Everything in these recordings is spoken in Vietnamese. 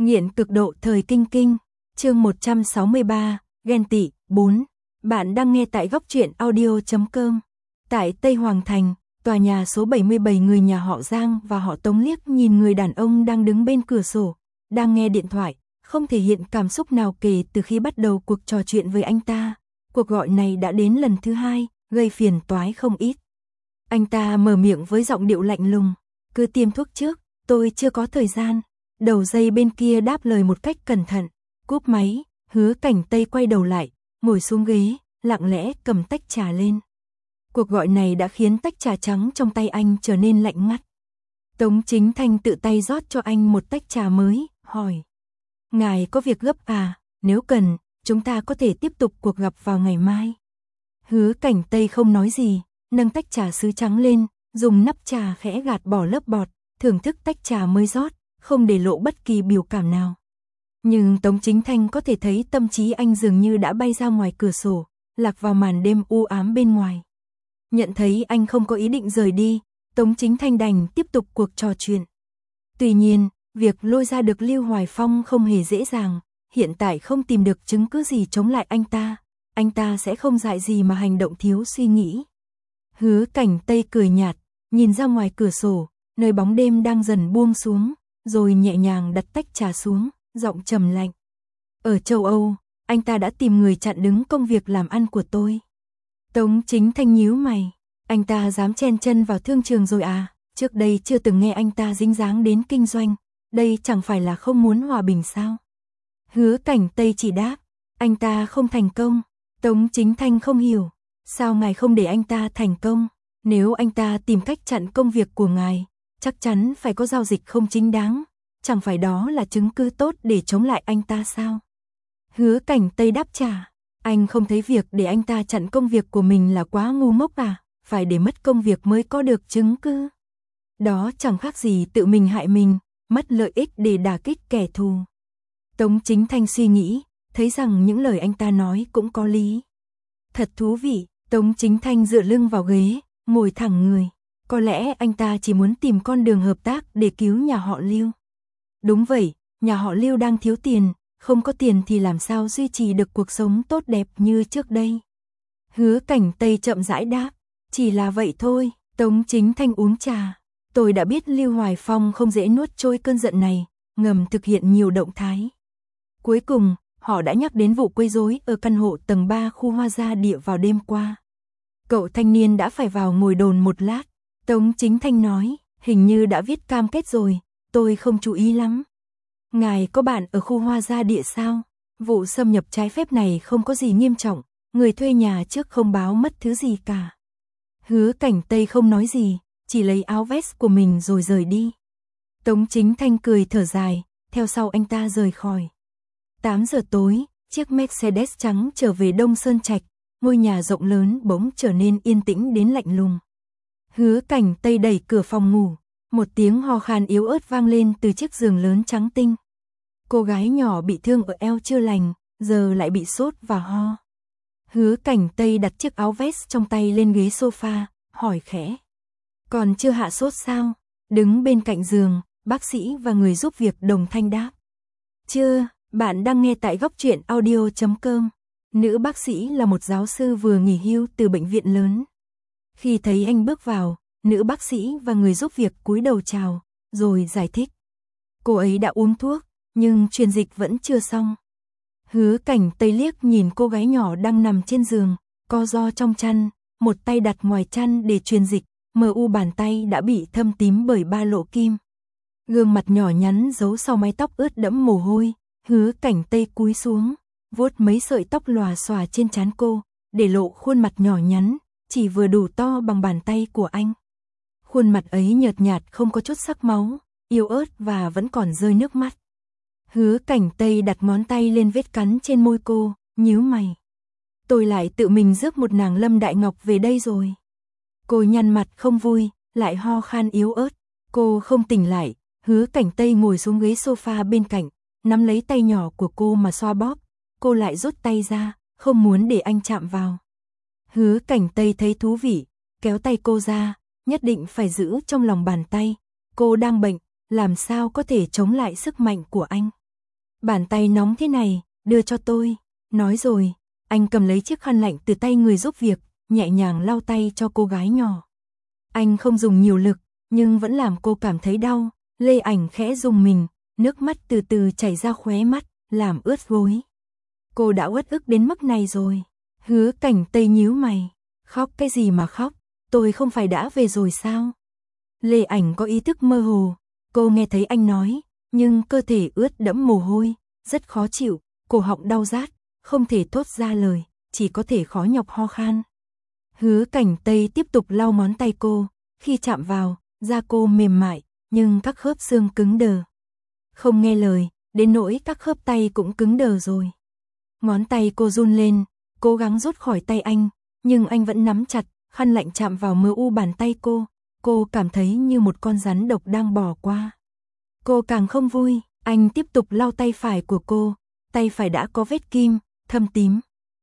Nghiện cực độ thời kinh kinh, chương 163, ghen tị, 4. Bạn đang nghe tại góc truyện audio.com. Tại Tây Hoàng Thành, tòa nhà số 77, người nhà họ Giang và họ Tống liếc nhìn người đàn ông đang đứng bên cửa sổ, đang nghe điện thoại, không thể hiện cảm xúc nào kể từ khi bắt đầu cuộc trò chuyện với anh ta. Cuộc gọi này đã đến lần thứ 2, gây phiền toái không ít. Anh ta mở miệng với giọng điệu lạnh lùng, cứ tiêm thuốc trước, tôi chưa có thời gian. Đầu dây bên kia đáp lời một cách cẩn thận, cúp máy, Hứa Cảnh Tây quay đầu lại, ngồi xuống ghế, lặng lẽ cầm tách trà lên. Cuộc gọi này đã khiến tách trà trắng trong tay anh trở nên lạnh ngắt. Tống Chính Thanh tự tay rót cho anh một tách trà mới, hỏi: "Ngài có việc gấp à? Nếu cần, chúng ta có thể tiếp tục cuộc gặp vào ngày mai." Hứa Cảnh Tây không nói gì, nâng tách trà sứ trắng lên, dùng nắp trà khẽ gạt bỏ lớp bọt, thưởng thức tách trà mới rót, không để lộ bất kỳ biểu cảm nào. Nhưng Tống Chính Thanh có thể thấy tâm trí anh dường như đã bay ra ngoài cửa sổ, lạc vào màn đêm u ám bên ngoài. Nhận thấy anh không có ý định rời đi, Tống Chính Thanh đành tiếp tục cuộc trò chuyện. Tuy nhiên, việc lôi ra được Lưu Hoài Phong không hề dễ dàng, hiện tại không tìm được chứng cứ gì chống lại anh ta sẽ không dại gì mà hành động thiếu suy nghĩ. Hứa Cảnh Tây cười nhạt, nhìn ra ngoài cửa sổ, nơi bóng đêm đang dần buông xuống, rồi nhẹ nhàng đặt tách trà xuống, giọng trầm lạnh: "Ở châu Âu, anh ta đã tìm người chặn đứng công việc làm ăn của tôi." Tống Chính Thanh nhíu mày, anh ta dám chen chân vào thương trường rồi à? Trước đây chưa từng nghe anh ta dính dáng đến kinh doanh, đây chẳng phải là không muốn hòa bình sao? Hứa Cảnh Tây chỉ đáp: "Anh ta không thành công." Tống Chính Thanh không hiểu, sao ngài không để anh ta thành công? Nếu anh ta tìm cách chặn công việc của ngài, chắc chắn phải có giao dịch không chính đáng, chẳng phải đó là chứng cứ tốt để chống lại anh ta sao? Hứa Cảnh Tây đáp trả: "Anh không thấy việc để anh ta chặn công việc của mình là quá ngu ngốc à? Phải để mất công việc mới có được chứng cứ. Đó chẳng khác gì tự mình hại mình, mất lợi ích để đả kích kẻ thù." Tống Chính Thanh suy nghĩ, thấy rằng những lời anh ta nói cũng có lý. Thật thú vị. Tống Chính Thanh dựa lưng vào ghế, ngồi thẳng người. Có lẽ anh ta chỉ muốn tìm con đường hợp tác để cứu nhà họ Lưu. Đúng vậy, nhà họ Lưu đang thiếu tiền, không có tiền thì làm sao duy trì được cuộc sống tốt đẹp như trước đây. Hứa Cảnh Tây chậm rãi đáp: "Chỉ là vậy thôi." Tống Chính Thanh uống trà. "Tôi đã biết Lưu Hoài Phong không dễ nuốt trôi cơn giận này, ngầm thực hiện nhiều động thái. Cuối cùng, họ đã nhắc đến vụ quấy rối ở căn hộ tầng 3 khu Hoa Gia Địa vào đêm qua. Cậu thanh niên đã phải vào ngồi đồn một lát." Tống Chính Thanh nói: "Hình như đã viết cam kết rồi, tôi không chú ý lắm." "Ngài có bạn ở khu Hoa Gia Địa sao? Vụ xâm nhập trái phép này không có gì nghiêm trọng, người thuê nhà trước không báo mất thứ gì cả." Hứa Cảnh Tây không nói gì, chỉ lấy áo vest của mình rồi rời đi. Tống Chính Thanh cười thở dài, theo sau anh ta rời khỏi. 8 giờ tối, chiếc Mercedes trắng trở về Đông Sơn Trạch, ngôi nhà rộng lớn bỗng trở nên yên tĩnh đến lạnh lùng. Hứa Cảnh Tây đẩy cửa phòng ngủ, một tiếng ho khan yếu ớt vang lên từ chiếc giường lớn trắng tinh. Cô gái nhỏ bị thương ở eo chưa lành, giờ lại bị sốt và ho. Hứa Cảnh Tây đặt chiếc áo vest trong tay lên ghế sofa, hỏi khẽ: "Còn chưa hạ sốt sao?" Đứng bên cạnh giường, bác sĩ và người giúp việc đồng thanh đáp: "Chưa." Bạn đang nghe tại góc truyện audio.com. Nữ bác sĩ là một giáo sư vừa nghỉ hưu từ bệnh viện lớn. Khi thấy anh bước vào, nữ bác sĩ và người giúp việc cúi đầu chào, rồi giải thích: "Cô ấy đã uống thuốc, nhưng truyền dịch vẫn chưa xong." Hứa Cảnh Tây liếc nhìn cô gái nhỏ đang nằm trên giường, co ro trong chăn, một tay đặt ngoài chăn để truyền dịch, mờ u bàn tay đã bị thâm tím bởi 3 lỗ kim. Gương mặt nhỏ nhắn giấu sau mái tóc ướt đẫm mồ hôi. Hứa Cảnh Tây cúi xuống, vuốt mấy sợi tóc lòa xòa trên trán cô, để lộ khuôn mặt nhỏ nhắn, chỉ vừa đủ to bằng bàn tay của anh. Khuôn mặt ấy nhợt nhạt không có chút sắc máu, yếu ớt và vẫn còn rơi nước mắt. Hứa Cảnh Tây đặt ngón tay lên vết cắn trên môi cô, nhíu mày: "Tôi lại tự mình rước một nàng Lâm Đại Ngọc về đây rồi." Cô nhăn mặt không vui, lại ho khan yếu ớt. Cô không tỉnh lại. Hứa Cảnh Tây ngồi xuống ghế sofa bên cạnh, nắm lấy tay nhỏ của cô mà xoa bóp. Cô lại rút tay ra, không muốn để anh chạm vào. Hứa Cảnh Tây thấy thú vị, kéo tay cô ra, nhất định phải giữ trong lòng bàn tay. Cô đang bệnh, làm sao có thể chống lại sức mạnh của anh. Bàn tay nóng thế này, đưa cho tôi. Nói rồi, anh cầm lấy chiếc khăn lạnh từ tay người giúp việc, nhẹ nhàng lau tay cho cô gái nhỏ. Anh không dùng nhiều lực, nhưng vẫn làm cô cảm thấy đau. Lê Ảnh khẽ rùng mình, nước mắt từ từ chảy ra khóe mắt, làm ướt gối. Cô đã uất ức đến mức này rồi. Hứa Cảnh Tây nhíu mày. Khóc cái gì mà khóc, tôi không phải đã về rồi sao? Lê Ảnh có ý thức mơ hồ, cô nghe thấy anh nói, nhưng cơ thể ướt đẫm mồ hôi, rất khó chịu, cổ họng đau rát, không thể thốt ra lời, chỉ có thể khó nhọc ho khan. Hứa Cảnh Tây tiếp tục lau ngón tay cô, khi chạm vào, da cô mềm mại, nhưng các khớp xương cứng đờ. Không nghe lời, đến nỗi các khớp tay cũng cứng đờ rồi. Ngón tay cô run lên, cố gắng rút khỏi tay anh, nhưng anh vẫn nắm chặt, khăn lạnh chạm vào mờ u bàn tay cô cảm thấy như một con rắn độc đang bò qua. Cô càng không vui, anh tiếp tục lau tay phải của cô, tay phải đã có vết kim, thâm tím.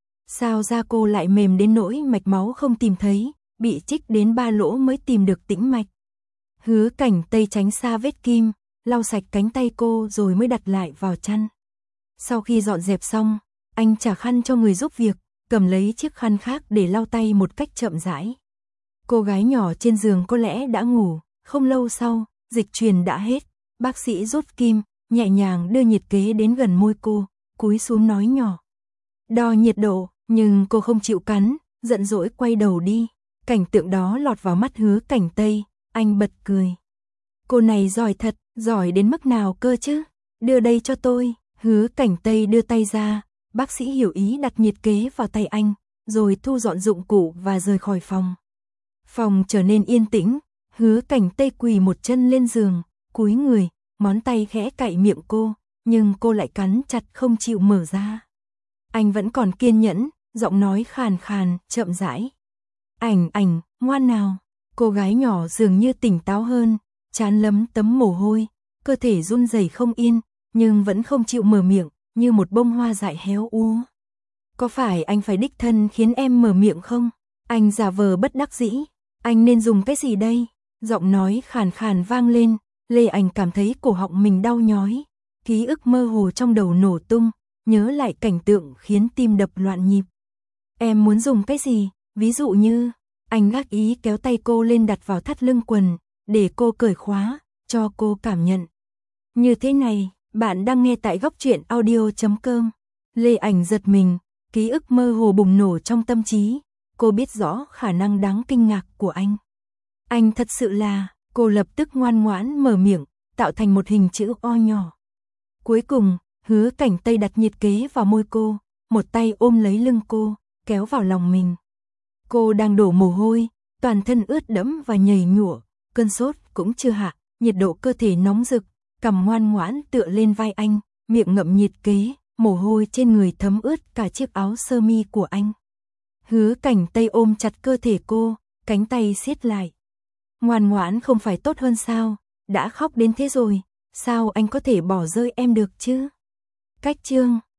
Sao da cô lại mềm đến nỗi mạch máu không tìm thấy, bị chích đến 3 lỗ mới tìm được tĩnh mạch. Hứa Cảnh Tây tránh xa vết kim, lau sạch cánh tay cô rồi mới đặt lại vào chăn. Sau khi dọn dẹp xong, anh trả khăn cho người giúp việc, cầm lấy chiếc khăn khác để lau tay một cách chậm rãi. Cô gái nhỏ trên giường có lẽ đã ngủ, không lâu sau, dịch truyền đã hết, bác sĩ rút kim, nhẹ nhàng đưa nhiệt kế đến gần môi cô, cúi xuống nói nhỏ. Đo nhiệt độ, nhưng cô không chịu cắn, giận dỗi quay đầu đi. Cảnh tượng đó lọt vào mắt Hứa Cảnh Tây, anh bật cười. Cô này giỏi thật, giỏi đến mức nào cơ chứ? Đưa đây cho tôi. Hứa Cảnh Tây đưa tay ra, bác sĩ hiểu ý đặt nhiệt kế vào tay anh, rồi thu dọn dụng cụ và rời khỏi phòng. Phòng trở nên yên tĩnh, Hứa Cảnh Tây quỳ một chân lên giường, cúi người, ngón tay khẽ cạy miệng cô, nhưng cô lại cắn chặt không chịu mở ra. Anh vẫn còn kiên nhẫn, giọng nói khàn khàn, chậm rãi. Ảnh, ngoan nào. Cô gái nhỏ dường như tỉnh táo hơn, trán lấm tấm mồ hôi, cơ thể run rẩy không yên, nhưng vẫn không chịu mở miệng, như một bông hoa dại héo úa. Có phải anh phải đích thân khiến em mở miệng không? Anh giả vờ bất đắc dĩ. Anh nên dùng cái gì đây? Giọng nói khàn khàn vang lên, Lê Ảnh cảm thấy cổ họng mình đau nhói. Ký ức mơ hồ trong đầu nổ tung, nhớ lại cảnh tượng khiến tim đập loạn nhịp. Em muốn dùng cái gì? Ví dụ như, anh gác ý kéo tay cô lên đặt vào thắt lưng quần, để cô cởi khóa, cho cô cảm nhận. Như thế này, bạn đang nghe tại góc truyện audio.com. Lê Ảnh giật mình, ký ức mơ hồ bùng nổ trong tâm trí. Cô biết rõ khả năng đáng kinh ngạc của anh. Anh thật sự là, cô lập tức ngoan ngoãn mở miệng, tạo thành một hình chữ O nhỏ. Cuối cùng, Hứa Cảnh Tây đặt nhiệt kế vào môi cô, một tay ôm lấy lưng cô, kéo vào lòng mình. Cô đang đổ mồ hôi, toàn thân ướt đẫm và nhầy nhụa, cơn sốt cũng chưa hạ, nhiệt độ cơ thể nóng rực, cằm ngoan ngoãn tựa lên vai anh, miệng ngậm nhiệt kế, mồ hôi trên người thấm ướt cả chiếc áo sơ mi của anh. Hứa Cảnh Tây ôm chặt cơ thể cô, cánh tay siết lại. Ngoan ngoãn không phải tốt hơn sao? Đã khóc đến thế rồi, sao anh có thể bỏ rơi em được chứ? Cách chương